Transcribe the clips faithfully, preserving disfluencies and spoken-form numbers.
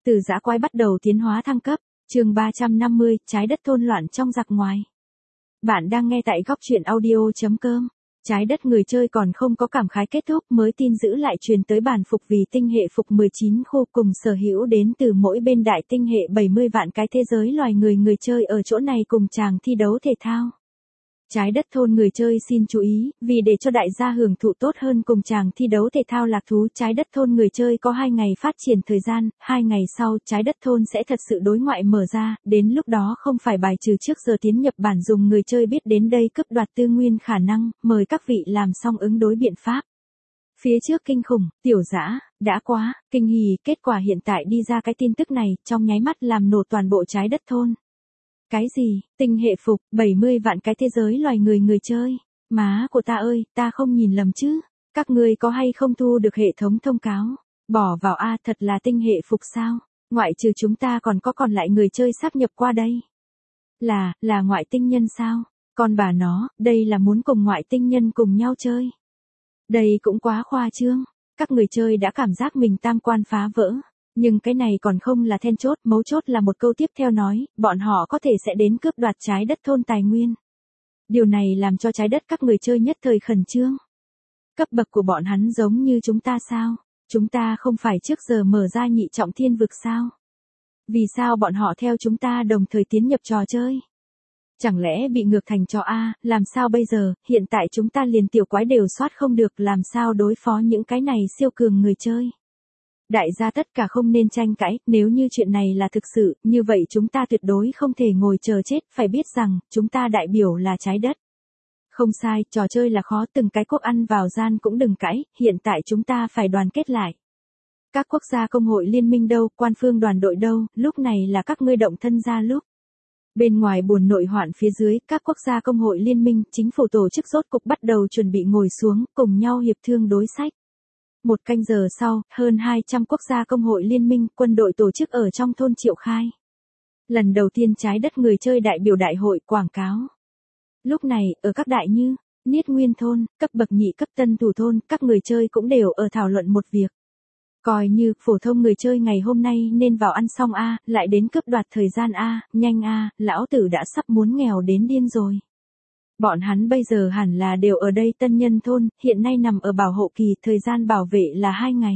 Từ dã quái bắt đầu tiến hóa thăng cấp, chương ba trăm năm mươi, trái đất thôn loạn trong giặc ngoài. Bạn đang nghe tại góc truyện audio.com. Trái đất người chơi còn không có cảm khái kết thúc, mới tin dữ lại truyền tới bản phục vì tinh hệ phục mười chín khu cùng sở hữu đến từ mỗi bên đại tinh hệ bảy mươi vạn cái thế giới loài người người chơi ở chỗ này cùng chàng thi đấu thể thao. Trái đất thôn người chơi xin chú ý, vì để cho đại gia hưởng thụ tốt hơn cùng chàng thi đấu thể thao lạc thú, trái đất thôn người chơi có hai ngày phát triển thời gian, hai ngày sau trái đất thôn sẽ thật sự đối ngoại mở ra, đến lúc đó không phải bài trừ trước giờ tiến nhập bản dùng người chơi biết đến đây cướp đoạt tư nguyên khả năng, mời các vị làm xong ứng đối biện pháp. Phía trước kinh khủng, tiểu dã, đã quá, kinh hỉ, kết quả hiện tại đi ra cái tin tức này, trong nháy mắt làm nổ toàn bộ trái đất thôn. Cái gì, tinh hệ phục, bảy mươi vạn cái thế giới loài người người chơi. Má của ta ơi, ta không nhìn lầm chứ. Các ngươi có hay không thu được hệ thống thông cáo? Bỏ vào A, thật là tinh hệ phục sao? Ngoại trừ chúng ta còn có còn lại người chơi sáp nhập qua đây. Là, là ngoại tinh nhân sao? Còn bà nó, đây là muốn cùng ngoại tinh nhân cùng nhau chơi. Đây cũng quá khoa trương. Các người chơi đã cảm giác mình tam quan phá vỡ. Nhưng cái này còn không là then chốt, mấu chốt là một câu tiếp theo nói, bọn họ có thể sẽ đến cướp đoạt trái đất thôn tài nguyên. Điều này làm cho trái đất các người chơi nhất thời khẩn trương. Cấp bậc của bọn hắn giống như chúng ta sao? Chúng ta không phải trước giờ mở ra nhị trọng thiên vực sao? Vì sao bọn họ theo chúng ta đồng thời tiến nhập trò chơi? Chẳng lẽ bị ngược thành trò A, làm sao bây giờ, hiện tại chúng ta liền tiểu quái đều soát không được, làm sao đối phó những cái này siêu cường người chơi? Đại gia tất cả không nên tranh cãi, nếu như chuyện này là thực sự, như vậy chúng ta tuyệt đối không thể ngồi chờ chết, phải biết rằng, chúng ta đại biểu là trái đất. Không sai, trò chơi là khó, từng cái quốc ăn vào gian cũng đừng cãi, hiện tại chúng ta phải đoàn kết lại. Các quốc gia công hội liên minh đâu, quan phương đoàn đội đâu, lúc này là các ngươi động thân ra lúc. Bên ngoài buồn nội hoạn phía dưới, các quốc gia công hội liên minh, chính phủ tổ chức rốt cục bắt đầu chuẩn bị ngồi xuống, cùng nhau hiệp thương đối sách. Một canh giờ sau, hơn hai trăm quốc gia công hội liên minh, quân đội tổ chức ở trong thôn triệu khai. Lần đầu tiên trái đất người chơi đại biểu đại hội quảng cáo. Lúc này, ở các đại như, Niết Nguyên thôn, cấp bậc nhị cấp tân thủ thôn, các người chơi cũng đều ở thảo luận một việc. Coi như, phổ thông người chơi ngày hôm nay nên vào ăn xong A, lại đến cướp đoạt thời gian A, nhanh A, lão tử đã sắp muốn nghèo đến điên rồi. Bọn hắn bây giờ hẳn là đều ở đây tân nhân thôn, hiện nay nằm ở bảo hộ kỳ, thời gian bảo vệ là hai ngày.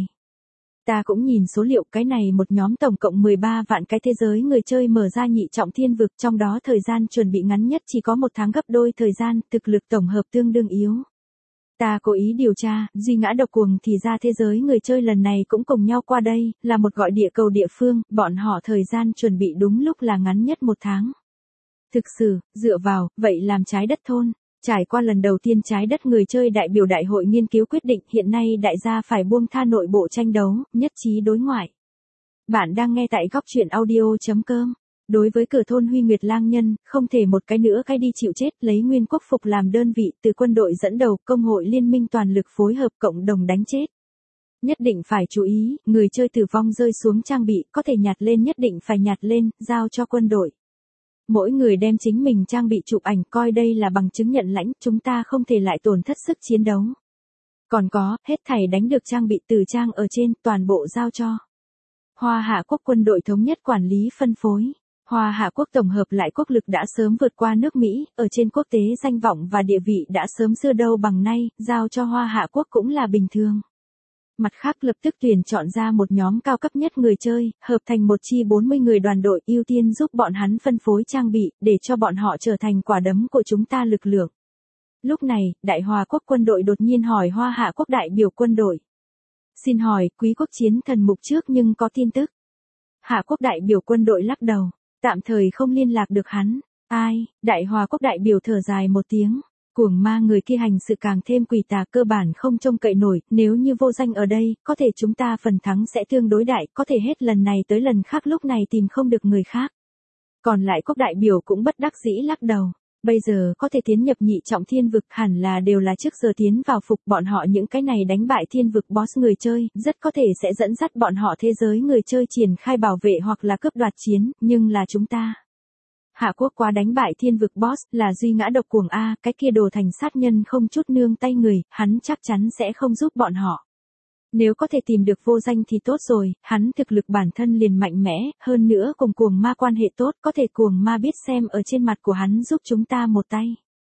Ta cũng nhìn số liệu cái này một nhóm tổng cộng mười ba vạn cái thế giới người chơi mở ra nhị trọng thiên vực, trong đó thời gian chuẩn bị ngắn nhất chỉ có một tháng gấp đôi thời gian, thực lực tổng hợp tương đương yếu. Ta cố ý điều tra, duy ngã độc cuồng thì ra thế giới người chơi lần này cũng cùng nhau qua đây, là một gọi địa cầu địa phương, bọn họ thời gian chuẩn bị đúng lúc là ngắn nhất một tháng. Thực sự, dựa vào, vậy làm trái đất thôn. Trải qua lần đầu tiên trái đất người chơi đại biểu đại hội nghiên cứu quyết định hiện nay đại gia phải buông tha nội bộ tranh đấu, nhất trí đối ngoại. Bạn đang nghe tại góc truyện audio.com. Đối với cửa thôn Huy Nguyệt Lang Nhân, không thể một cái nữa cái đi chịu chết, lấy nguyên quốc phục làm đơn vị, từ quân đội dẫn đầu, công hội liên minh toàn lực phối hợp cộng đồng đánh chết. Nhất định phải chú ý, người chơi tử vong rơi xuống trang bị, có thể nhặt lên nhất định phải nhặt lên, giao cho quân đội. Mỗi người đem chính mình trang bị chụp ảnh, coi đây là bằng chứng nhận lãnh, chúng ta không thể lại tổn thất sức chiến đấu. Còn có, hết thảy đánh được trang bị từ trang ở trên, toàn bộ giao cho Hoa Hạ Quốc quân đội thống nhất quản lý phân phối. Hoa Hạ Quốc tổng hợp lại quốc lực đã sớm vượt qua nước Mỹ, ở trên quốc tế danh vọng và địa vị đã sớm xưa đâu bằng nay, giao cho Hoa Hạ Quốc cũng là bình thường. Mặt khác lập tức tuyển chọn ra một nhóm cao cấp nhất người chơi, hợp thành một chi bốn mươi người đoàn đội ưu tiên giúp bọn hắn phân phối trang bị, để cho bọn họ trở thành quả đấm của chúng ta lực lượng. Lúc này, Đại Hoa Quốc quân đội đột nhiên hỏi Hoa Hạ Quốc đại biểu quân đội. Xin hỏi, quý quốc chiến thần mục trước nhưng có tin tức. Hạ Quốc đại biểu quân đội lắc đầu, tạm thời không liên lạc được hắn. Ai, Đại Hoa Quốc đại biểu thở dài một tiếng. Cuồng ma người kia hành sự càng thêm quỷ tà, cơ bản không trông cậy nổi, nếu như vô danh ở đây, có thể chúng ta phần thắng sẽ tương đối đại, có thể hết lần này tới lần khác lúc này tìm không được người khác. Còn lại quốc đại biểu cũng bất đắc dĩ lắc đầu. Bây giờ có thể tiến nhập nhị trọng thiên vực hẳn là đều là trước giờ tiến vào phục, bọn họ những cái này đánh bại thiên vực boss người chơi, rất có thể sẽ dẫn dắt bọn họ thế giới người chơi triển khai bảo vệ hoặc là cướp đoạt chiến, nhưng là chúng ta. Hạ Quốc quá đánh bại thiên vực boss, là duy ngã độc cuồng A, cái kia đồ thành sát nhân không chút nương tay người, hắn chắc chắn sẽ không giúp bọn họ. Nếu có thể tìm được vô danh thì tốt rồi, hắn thực lực bản thân liền mạnh mẽ, hơn nữa cùng cuồng ma quan hệ tốt, có thể cuồng ma biết xem ở trên mặt của hắn giúp chúng ta một tay.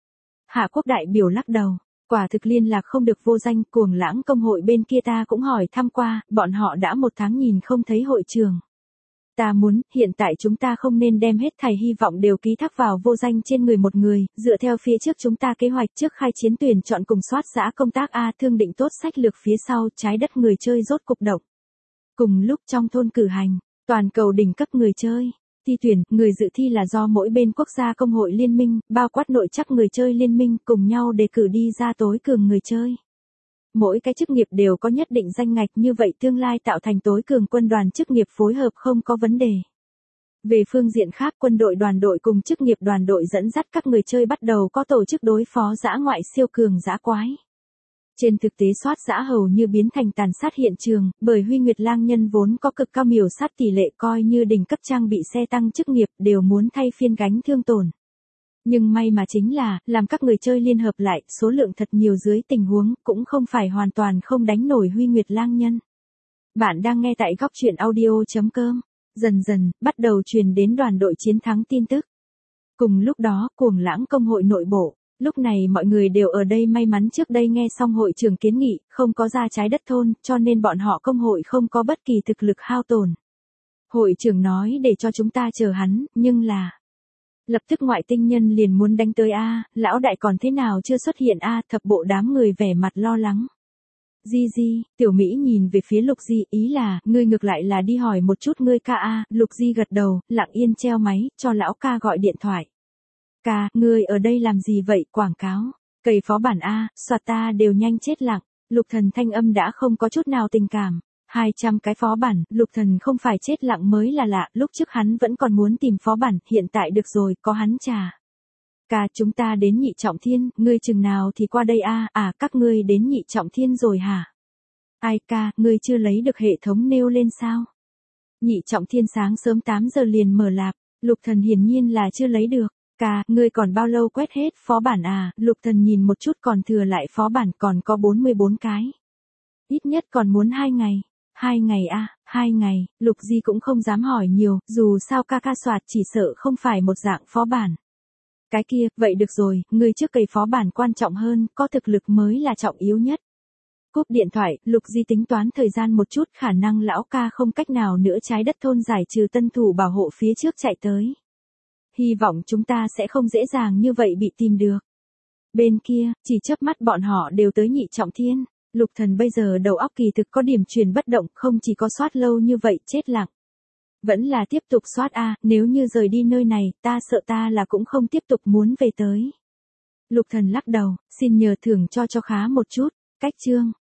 Hạ Quốc đại biểu lắc đầu, quả thực liên lạc không được vô danh, cuồng lãng công hội bên kia ta cũng hỏi thăm qua, bọn họ đã một tháng nhìn không thấy hội trưởng. Ta muốn, hiện tại chúng ta không nên đem hết thảy hy vọng đều ký thác vào vô danh trên người một người, dựa theo phía trước chúng ta kế hoạch trước khai chiến tuyển chọn cùng soát giã công tác A thương định tốt sách lược phía sau trái đất người chơi rốt cục động. Cùng lúc trong thôn cử hành, toàn cầu đỉnh cấp người chơi, thi tuyển, người dự thi là do mỗi bên quốc gia công hội liên minh, bao quát nội chắc người chơi liên minh cùng nhau đề cử đi ra tối cường người chơi. Mỗi cái chức nghiệp đều có nhất định danh ngạch như vậy tương lai tạo thành tối cường quân đoàn chức nghiệp phối hợp không có vấn đề. Về phương diện khác quân đội đoàn đội cùng chức nghiệp đoàn đội dẫn dắt các người chơi bắt đầu có tổ chức đối phó dã ngoại siêu cường dã quái. Trên thực tế soát dã hầu như biến thành tàn sát hiện trường, bởi Huy Nguyệt Lang Nhân vốn có cực cao miểu sát tỷ lệ coi như đỉnh cấp trang bị xe tăng chức nghiệp đều muốn thay phiên gánh thương tổn. Nhưng may mà chính là, làm các người chơi liên hợp lại, số lượng thật nhiều dưới tình huống, cũng không phải hoàn toàn không đánh nổi Huy Nguyệt Lang Nhân. Bạn đang nghe tại góc truyện audio.com. Dần dần, bắt đầu truyền đến đoàn đội chiến thắng tin tức. Cùng lúc đó, cuồng lãng công hội nội bộ. Lúc này mọi người đều ở đây may mắn trước đây nghe xong hội trưởng kiến nghị, không có ra trái đất thôn, cho nên bọn họ công hội không có bất kỳ thực lực hao tổn. Hội trưởng nói để cho chúng ta chờ hắn, nhưng là... Lập tức ngoại tinh nhân liền muốn đánh tới A, lão đại còn thế nào chưa xuất hiện A, thập bộ đám người vẻ mặt lo lắng. Di Di, tiểu Mỹ nhìn về phía Lục Di, ý là, ngươi ngược lại là đi hỏi một chút ngươi ca A, Lục Di gật đầu, lặng yên treo máy, cho lão ca gọi điện thoại. Ca, ngươi ở đây làm gì vậy, quảng cáo, cầy phó bản A, soạt ta đều nhanh chết lặng, Lục Thần thanh âm đã không có chút nào tình cảm. hai trăm cái phó bản, Lục Thần không phải chết lặng mới là lạ, lúc trước hắn vẫn còn muốn tìm phó bản, hiện tại được rồi, có hắn trả. Ca, chúng ta đến nhị trọng thiên, ngươi chừng nào thì qua đây a, à, các ngươi đến nhị trọng thiên rồi hả? Ai ca, ngươi chưa lấy được hệ thống nêu lên sao? Nhị trọng thiên sáng sớm tám giờ liền mở lạp, Lục Thần hiển nhiên là chưa lấy được. Ca, ngươi còn bao lâu quét hết phó bản à? Lục Thần nhìn một chút còn thừa lại phó bản còn có bốn mươi bốn cái. Ít nhất còn muốn hai ngày. Hai ngày a, à, hai ngày, Lục Di cũng không dám hỏi nhiều, dù sao ca ca soạt chỉ sợ không phải một dạng phó bản. Cái kia, vậy được rồi, người trước cày phó bản quan trọng hơn, có thực lực mới là trọng yếu nhất. Cúp điện thoại, Lục Di tính toán thời gian một chút, khả năng lão ca không cách nào nữa trái đất thôn giải trừ tân thủ bảo hộ phía trước chạy tới. Hy vọng chúng ta sẽ không dễ dàng như vậy bị tìm được. Bên kia, chỉ chớp mắt bọn họ đều tới nhị trọng thiên. Lục Thần bây giờ đầu óc kỳ thực có điểm truyền bất động, không chỉ có soát lâu như vậy, chết lặng. Vẫn là tiếp tục soát a, nếu như rời đi nơi này, ta sợ ta là cũng không tiếp tục muốn về tới. Lục Thần lắc đầu, xin nhờ thưởng cho cho khá một chút, cách chương.